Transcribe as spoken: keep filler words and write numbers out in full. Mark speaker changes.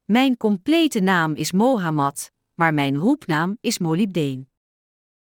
Speaker 1: Mijn complete naam is Mohammad, maar mijn roepnaam is molybdeen.